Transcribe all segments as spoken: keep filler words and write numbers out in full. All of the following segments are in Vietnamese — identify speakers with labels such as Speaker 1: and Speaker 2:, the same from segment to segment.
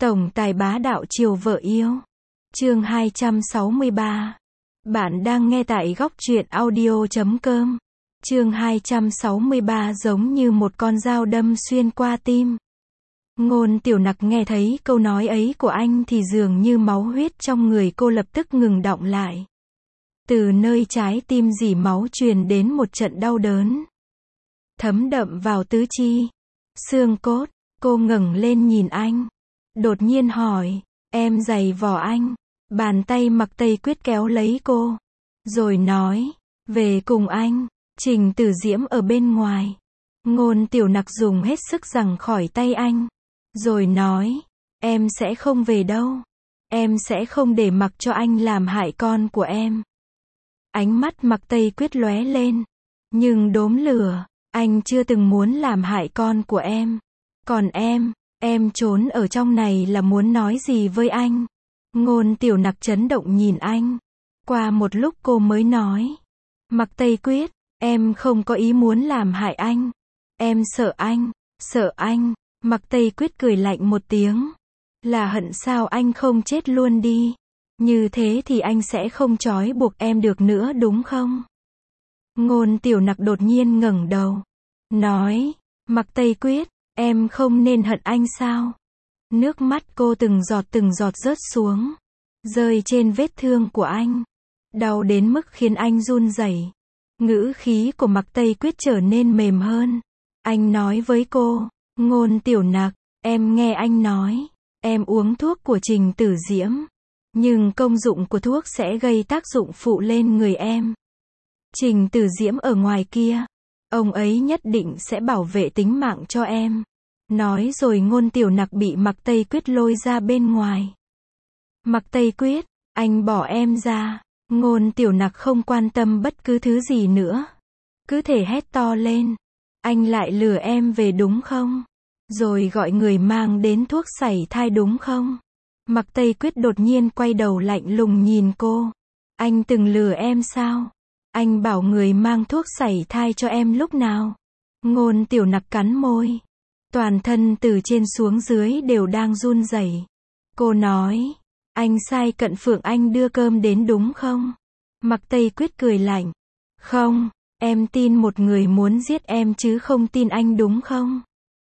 Speaker 1: Tổng tài bá đạo chiều vợ yêu. Chương hai trăm sáu mươi ba. Bạn đang nghe tại góc truyện audio chấm com. Chương hai trăm sáu mươi ba giống như một con dao đâm xuyên qua tim. Ngôn Tiểu Nặc nghe thấy câu nói ấy của anh thì dường như máu huyết trong người cô lập tức ngừng đọng lại. Từ nơi trái tim rỉ máu truyền đến một trận đau đớn. Thấm đậm vào tứ chi, xương cốt, cô ngẩng lên nhìn anh. Đột nhiên hỏi, em giày vò anh. Bàn tay Mặc Tây Quyết kéo lấy cô. Rồi nói, về cùng anh. Trình Tử Diễm ở bên ngoài. Ngôn Tiểu Nặc dùng hết sức giằng khỏi tay anh. Rồi nói, em sẽ không về đâu. Em sẽ không để mặc cho anh làm hại con của em. Ánh mắt Mặc Tây Quyết lóe lên. Nhưng đốm lửa, anh chưa từng muốn làm hại con của em. Còn em, em trốn ở trong này là muốn nói gì với anh? Ngôn Tiểu Nặc chấn động nhìn anh. Qua một lúc cô mới nói. Mặc Tây Quyết, em không có ý muốn làm hại anh. Em sợ anh, sợ anh. Mặc Tây Quyết cười lạnh một tiếng. Là hận sao anh không chết luôn đi. Như thế thì anh sẽ không trói buộc em được nữa đúng không? Ngôn Tiểu Nặc đột nhiên ngẩng đầu. Nói, Mặc Tây Quyết, em không nên hận anh sao? Nước mắt cô từng giọt từng giọt rớt xuống. Rơi trên vết thương của anh. Đau đến mức khiến anh run rẩy. Ngữ khí của Mặc Tây Quyết trở nên mềm hơn. Anh nói với cô, Ngôn Tiểu Nặc, em nghe anh nói. Em uống thuốc của Trình Tử Diễm. Nhưng công dụng của thuốc sẽ gây tác dụng phụ lên người em. Trình Tử Diễm ở ngoài kia. Ông ấy nhất định sẽ bảo vệ tính mạng cho em. Nói rồi Ngôn Tiểu Nặc bị Mặc Tây Quyết lôi ra bên ngoài. Mặc Tây Quyết, anh bỏ em ra. Ngôn Tiểu Nặc không quan tâm bất cứ thứ gì nữa. Cứ thể hét to lên. Anh lại lừa em về đúng không? Rồi gọi người mang đến thuốc sảy thai đúng không? Mặc Tây Quyết đột nhiên quay đầu lạnh lùng nhìn cô. Anh từng lừa em sao? Anh bảo người mang thuốc sảy thai cho em lúc nào? Ngôn Tiểu Nặc cắn môi. Toàn thân từ trên xuống dưới đều đang run rẩy. Cô nói, anh sai Cận Phượng Anh đưa cơm đến đúng không? Mặc Tây Quyết cười lạnh. Không, em tin một người muốn giết em chứ không tin anh đúng không?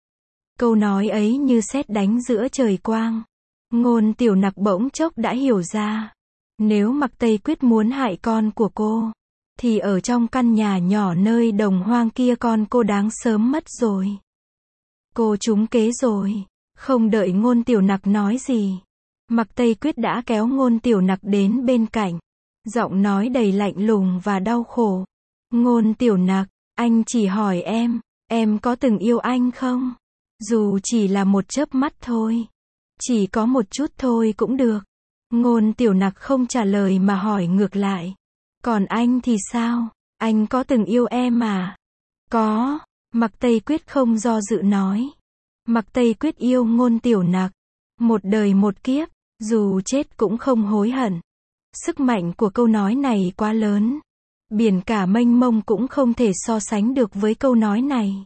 Speaker 1: Câu nói ấy như sét đánh giữa trời quang. Ngôn Tiểu Nặc bỗng chốc đã hiểu ra. Nếu Mặc Tây Quyết muốn hại con của cô, thì ở trong căn nhà nhỏ nơi đồng hoang kia con cô đáng sớm mất rồi. Cô trúng kế rồi. Không đợi Ngôn Tiểu Nặc nói gì, Mặc Tây Quyết đã kéo Ngôn Tiểu Nặc đến bên cạnh. Giọng nói đầy lạnh lùng và đau khổ. Ngôn Tiểu Nặc, anh chỉ hỏi em, em có từng yêu anh không? Dù chỉ là một chớp mắt thôi. Chỉ có một chút thôi cũng được. Ngôn Tiểu Nặc không trả lời mà hỏi ngược lại. Còn anh thì sao? Anh có từng yêu em à? Có. Mặc Tây Quyết không do dự nói. Mặc Tây Quyết yêu Ngôn Tiểu Nặc. Một đời một kiếp, dù chết cũng không hối hận. Sức mạnh của câu nói này quá lớn. Biển cả mênh mông cũng không thể so sánh được với câu nói này.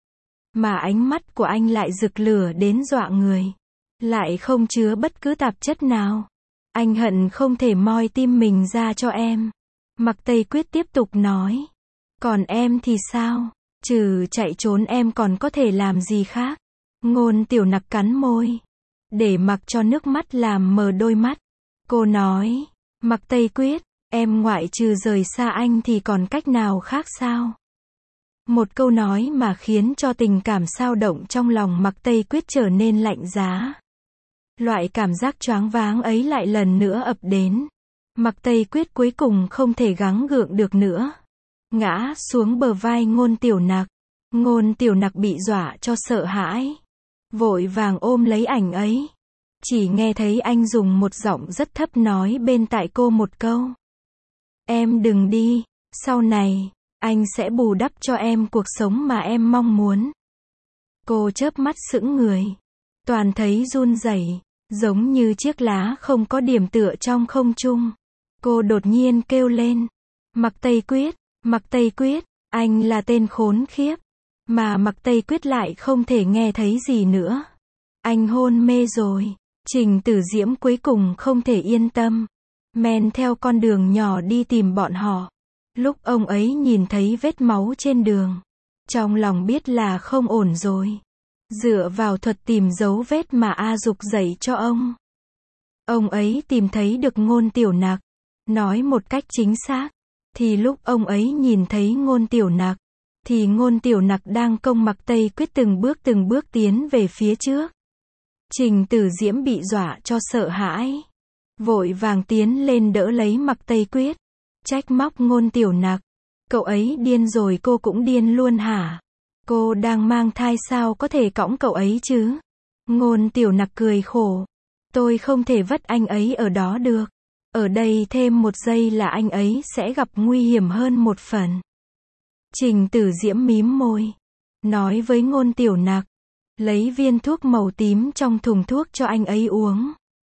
Speaker 1: Mà ánh mắt của anh lại rực lửa đến dọa người. Lại không chứa bất cứ tạp chất nào. Anh hận không thể moi tim mình ra cho em. Mặc Tây Quyết tiếp tục nói. Còn em thì sao? Trừ chạy trốn em còn có thể làm gì khác? Ngôn Tiểu Nặc cắn môi. Để mặc cho nước mắt làm mờ đôi mắt. Cô nói. Mặc Tây Quyết, em ngoại trừ rời xa anh thì còn cách nào khác sao? Một câu nói mà khiến cho tình cảm xao động trong lòng Mặc Tây Quyết trở nên lạnh giá. Loại cảm giác choáng váng ấy lại lần nữa ập đến. Mặc Tây Quyết cuối cùng không thể gắng gượng được nữa. Ngã xuống bờ vai Ngôn Tiểu Nặc. Ngôn Tiểu Nặc bị dọa cho sợ hãi. Vội vàng ôm lấy ảnh ấy. Chỉ nghe thấy anh dùng một giọng rất thấp nói bên tai cô một câu. Em đừng đi, sau này, anh sẽ bù đắp cho em cuộc sống mà em mong muốn. Cô chớp mắt sững người. Toàn thấy run rẩy, giống như chiếc lá không có điểm tựa trong không trung. Cô đột nhiên kêu lên. Mặc Tây Quyết, Mặc Tây Quyết, anh là tên khốn khiếp. Mà Mặc Tây Quyết lại không thể nghe thấy gì nữa. Anh hôn mê rồi. Trình Tử Diễm cuối cùng không thể yên tâm, men theo con đường nhỏ đi tìm bọn họ. Lúc ông ấy nhìn thấy vết máu trên đường, trong lòng biết là không ổn rồi. Dựa vào thuật tìm dấu vết mà A Dục dạy cho ông, ông ấy tìm thấy được Ngôn Tiểu Nặc. Nói một cách chính xác, thì lúc ông ấy nhìn thấy Ngôn Tiểu Nặc, thì Ngôn Tiểu Nặc đang công mặc Tây Quyết từng bước từng bước tiến về phía trước. Trình Tử Diễm bị dọa cho sợ hãi, vội vàng tiến lên đỡ lấy mặc Tây Quyết, trách móc Ngôn Tiểu Nặc. Cậu ấy điên rồi, cô cũng điên luôn hả? Cô đang mang thai sao có thể cõng cậu ấy chứ? Ngôn Tiểu Nặc cười khổ. Tôi không thể vất anh ấy ở đó được. Ở đây thêm một giây là anh ấy sẽ gặp nguy hiểm hơn một phần. Trình Tử Diễm mím môi, nói với Ngôn Tiểu Nặc, lấy viên thuốc màu tím trong thùng thuốc cho anh ấy uống.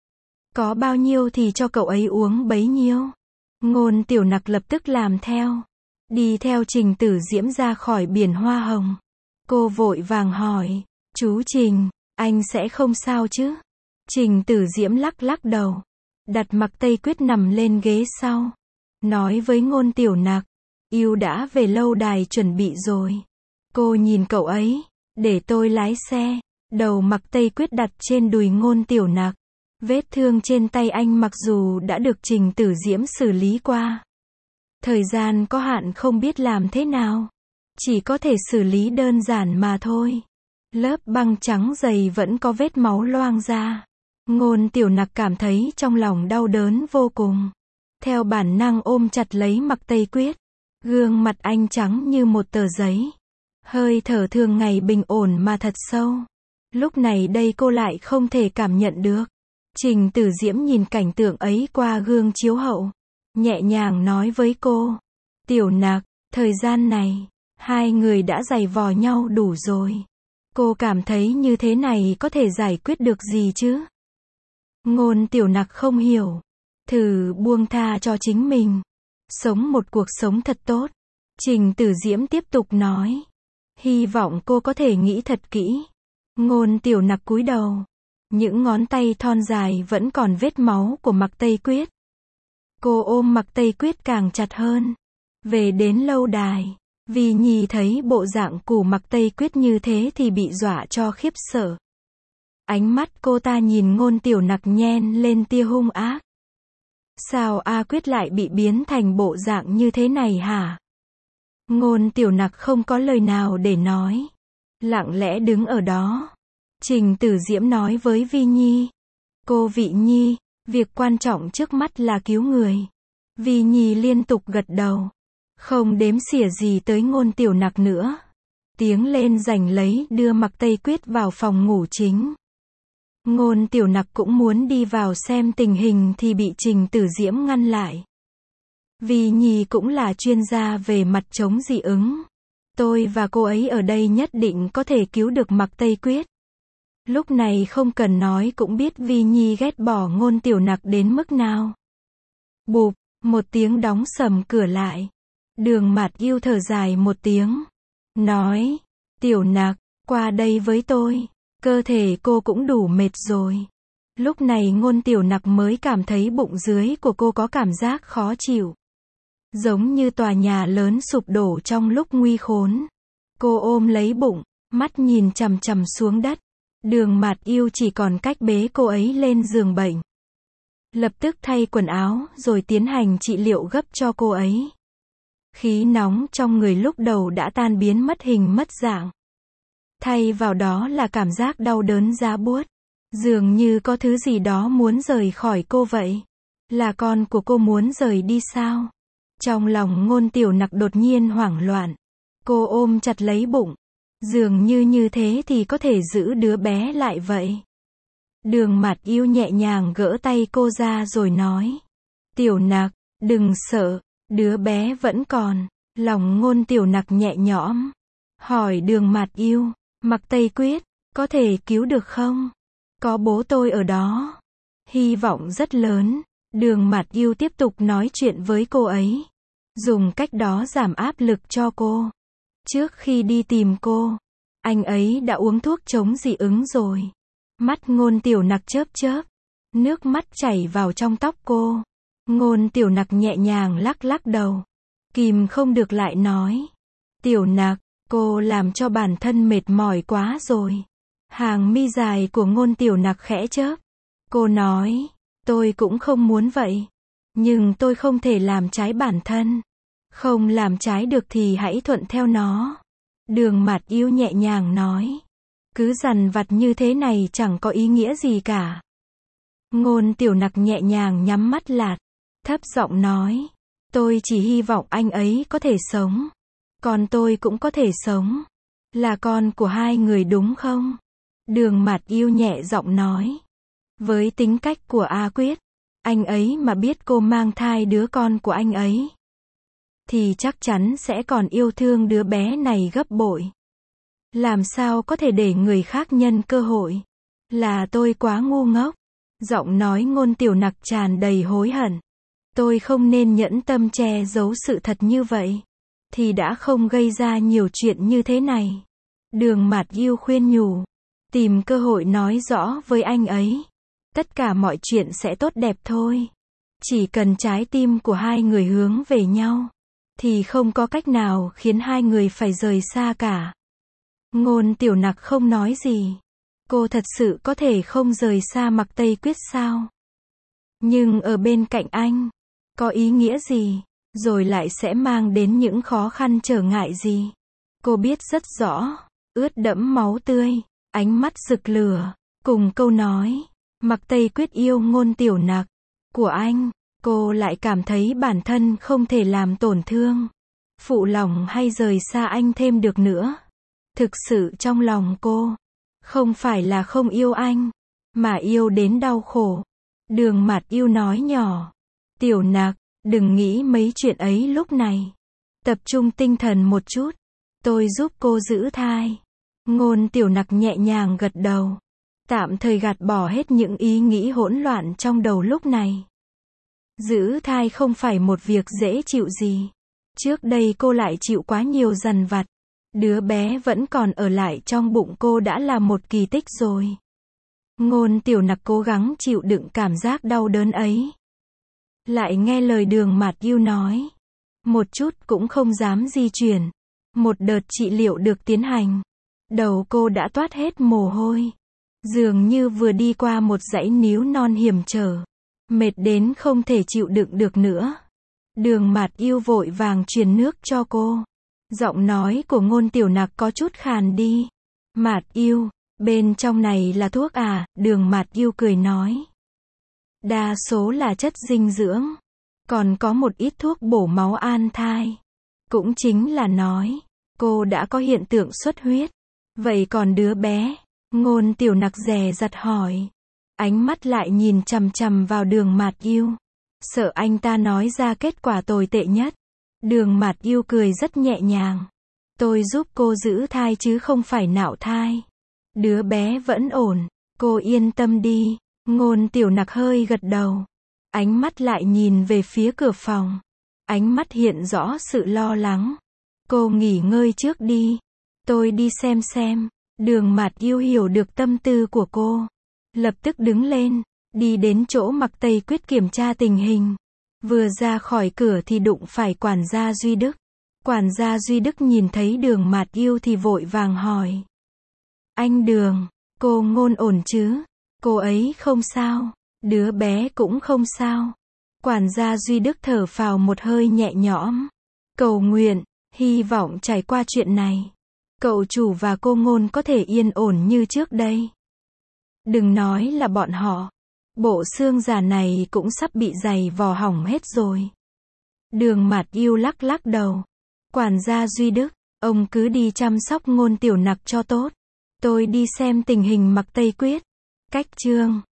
Speaker 1: Có bao nhiêu thì cho cậu ấy uống bấy nhiêu. Ngôn Tiểu Nặc lập tức làm theo, đi theo Trình Tử Diễm ra khỏi biển hoa hồng. Cô vội vàng hỏi, chú Trình, anh sẽ không sao chứ? Trình Tử Diễm lắc lắc đầu, đặt mặc Tây Quyết nằm lên ghế sau, nói với Ngôn Tiểu Nặc, Yêu đã về lâu đài chuẩn bị rồi. Cô nhìn cậu ấy, để tôi lái xe. Đầu mặc Tây Quyết đặt trên đùi Ngôn Tiểu Nặc. Vết thương trên tay anh mặc dù đã được Trình Tử Diễm xử lý qua, thời gian có hạn không biết làm thế nào, chỉ có thể xử lý đơn giản mà thôi. Lớp băng trắng dày vẫn có vết máu loang ra. Ngôn Tiểu Nặc cảm thấy trong lòng đau đớn vô cùng, theo bản năng ôm chặt lấy mặc Tây Quyết. Gương mặt anh trắng như một tờ giấy, hơi thở thường ngày bình ổn mà thật sâu. Lúc này đây cô lại không thể cảm nhận được. Trình Tử Diễm nhìn cảnh tượng ấy qua gương chiếu hậu, nhẹ nhàng nói với cô, Tiểu Nặc, thời gian này, hai người đã giày vò nhau đủ rồi. Cô cảm thấy như thế này có thể giải quyết được gì chứ? Ngôn Tiểu Nặc không hiểu, thử buông tha cho chính mình, sống một cuộc sống thật tốt. Trình Tử Diễm tiếp tục nói, hy vọng cô có thể nghĩ thật kỹ. Ngôn Tiểu Nặc cúi đầu, những ngón tay thon dài vẫn còn vết máu của mặc Tây Quyết. Cô ôm mặc Tây Quyết càng chặt hơn. Về đến lâu đài, vì Nhi thấy bộ dạng của mặc Tây Quyết như thế thì bị dọa cho khiếp sợ. Ánh mắt cô ta nhìn Ngôn Tiểu Nặc nhen lên tia hung ác. Sao A Quyết lại bị biến thành bộ dạng như thế này hả? Ngôn Tiểu Nặc không có lời nào để nói, lặng lẽ đứng ở đó. Trình Tử Diễm nói với Vi Nhi, cô Vị Nhi, việc quan trọng trước mắt là cứu người. Vi Nhi liên tục gật đầu, không đếm xỉa gì tới Ngôn Tiểu Nặc nữa. Tiếng lên giành lấy đưa mặc Tây Quyết vào phòng ngủ chính. Ngôn Tiểu Nặc cũng muốn đi vào xem tình hình thì bị Trình Tử Diễm ngăn lại. Vi Nhi cũng là chuyên gia về mặt chống dị ứng. Tôi và cô ấy ở đây nhất định có thể cứu được mặc Tây Quyết. Lúc này không cần nói cũng biết Vi Nhi ghét bỏ Ngôn Tiểu Nặc đến mức nào. Bụp, một tiếng đóng sầm cửa lại. Đường Mạt Yêu thở dài một tiếng, nói, Tiểu Nặc, qua đây với tôi. Cơ thể cô cũng đủ mệt rồi. Lúc này Ngôn Tiểu Nặc mới cảm thấy bụng dưới của cô có cảm giác khó chịu, giống như tòa nhà lớn sụp đổ trong lúc nguy khốn. Cô ôm lấy bụng, mắt nhìn chằm chằm xuống đất. Đường Mạt Yêu chỉ còn cách bế cô ấy lên giường bệnh, lập tức thay quần áo rồi tiến hành trị liệu gấp cho cô ấy. Khí nóng trong người lúc đầu đã tan biến mất hình mất dạng, thay vào đó là cảm giác đau đớn giá buốt, dường như có thứ gì đó muốn rời khỏi cô vậy. Là con của cô muốn rời đi sao? Trong lòng Ngôn Tiểu Nặc đột nhiên hoảng loạn. Cô ôm chặt lấy bụng, dường như như thế thì có thể giữ đứa bé lại vậy. Đường Mạt Yêu nhẹ nhàng gỡ tay cô ra rồi nói, Tiểu Nặc, đừng sợ, đứa bé vẫn còn. Lòng Ngôn Tiểu Nặc nhẹ nhõm, hỏi Đường Mạt Yêu, mặc Tây Quyết, có thể cứu được không? Có bố tôi ở đó. Hy vọng rất lớn. Đường Mạt Yêu tiếp tục nói chuyện với cô ấy, dùng cách đó giảm áp lực cho cô. Trước khi đi tìm cô, anh ấy đã uống thuốc chống dị ứng rồi. Mắt Ngôn Tiểu Nặc chớp chớp, nước mắt chảy vào trong tóc cô. Ngôn Tiểu Nặc nhẹ nhàng lắc lắc đầu, kìm không được lại nói. Tiểu Nặc, cô làm cho bản thân mệt mỏi quá rồi. Hàng mi dài của Ngôn Tiểu Nặc khẽ chớp. Cô nói, tôi cũng không muốn vậy. Nhưng tôi không thể làm trái bản thân. Không làm trái được thì hãy thuận theo nó. Đường Mạt Yêu nhẹ nhàng nói. Cứ dằn vặt như thế này chẳng có ý nghĩa gì cả. Ngôn Tiểu Nặc nhẹ nhàng nhắm mắt lại, thấp giọng nói. Tôi chỉ hy vọng anh ấy có thể sống. Còn tôi cũng có thể sống. Là con của hai người đúng không? Đường Mạt Yêu nhẹ giọng nói. Với tính cách của A Quyết, anh ấy mà biết cô mang thai đứa con của anh ấy, thì chắc chắn sẽ còn yêu thương đứa bé này gấp bội. Làm sao có thể để người khác nhân cơ hội? Là tôi quá ngu ngốc. Giọng nói Ngôn Tiểu Nặc tràn đầy hối hận. Tôi không nên nhẫn tâm che giấu sự thật như vậy, thì đã không gây ra nhiều chuyện như thế này. Đường Mạt Yêu khuyên nhủ. Tìm cơ hội nói rõ với anh ấy. Tất cả mọi chuyện sẽ tốt đẹp thôi. Chỉ cần trái tim của hai người hướng về nhau, thì không có cách nào khiến hai người phải rời xa cả. Ngôn Tiểu Nặc không nói gì. Cô thật sự có thể không rời xa Mạc Tây Quyết sao? Nhưng ở bên cạnh anh, có ý nghĩa gì? Rồi lại sẽ mang đến những khó khăn trở ngại gì? Cô biết rất rõ. Ướt đẫm máu tươi, ánh mắt rực lửa, cùng câu nói. Mạc Tây Quyết yêu Ngôn Tiểu Nặc của anh. Cô lại cảm thấy bản thân không thể làm tổn thương, phụ lòng hay rời xa anh thêm được nữa. Thực sự trong lòng cô, không phải là không yêu anh, mà yêu đến đau khổ. Đường Mạt Yêu nói nhỏ. Tiểu Nặc, đừng nghĩ mấy chuyện ấy lúc này. Tập trung tinh thần một chút. Tôi giúp cô giữ thai. Ngôn Tiểu Nặc nhẹ nhàng gật đầu. Tạm thời gạt bỏ hết những ý nghĩ hỗn loạn trong đầu lúc này. Giữ thai không phải một việc dễ chịu gì. Trước đây cô lại chịu quá nhiều dằn vặt. Đứa bé vẫn còn ở lại trong bụng cô đã là một kỳ tích rồi. Ngôn Tiểu Nặc cố gắng chịu đựng cảm giác đau đớn ấy. Lại nghe lời Đường Mạt Yêu nói. Một chút cũng không dám di chuyển. Một đợt trị liệu được tiến hành. Đầu cô đã toát hết mồ hôi. Dường như vừa đi qua một dãy níu non hiểm trở. Mệt đến không thể chịu đựng được nữa. Đường Mạt Yêu vội vàng truyền nước cho cô. Giọng nói của Ngôn Tiểu Nặc có chút khàn đi. Mạt Yêu, bên trong này là thuốc à? Đường Mạt Yêu cười nói. Đa số là chất dinh dưỡng. Còn có một ít thuốc bổ máu an thai. Cũng chính là nói, cô đã có hiện tượng xuất huyết. Vậy còn đứa bé? Ngôn Tiểu Nặc dè dặt hỏi. Ánh mắt lại nhìn chằm chằm vào Đường Mạt Yêu. Sợ anh ta nói ra kết quả tồi tệ nhất. Đường Mạt Yêu cười rất nhẹ nhàng. Tôi giúp cô giữ thai chứ không phải nạo thai. Đứa bé vẫn ổn. Cô yên tâm đi. Ngôn Tiểu Nặc hơi gật đầu. Ánh mắt lại nhìn về phía cửa phòng. Ánh mắt hiện rõ sự lo lắng. Cô nghỉ ngơi trước đi. Tôi đi xem xem. Đường Mạt Yêu hiểu được tâm tư của cô. Lập tức đứng lên. Đi đến chỗ Mạc Tây Quyết kiểm tra tình hình. Vừa ra khỏi cửa thì đụng phải quản gia Duy Đức. Quản gia Duy Đức nhìn thấy Đường Mạt Yêu thì vội vàng hỏi. Anh Đường, cô Ngôn ổn chứ? Cô ấy không sao. Đứa bé cũng không sao. Quản gia Duy Đức thở phào một hơi nhẹ nhõm. Cầu nguyện, hy vọng trải qua chuyện này, cậu chủ và cô Ngôn có thể yên ổn như trước đây. Đừng nói là bọn họ. Bộ xương già này cũng sắp bị giày vò hỏng hết rồi. Đường Mạt Yêu lắc lắc đầu. Quản gia Duy Đức, ông cứ đi chăm sóc Ngôn Tiểu Nặc cho tốt. Tôi đi xem tình hình Mạc Tây Quyết. Cách chương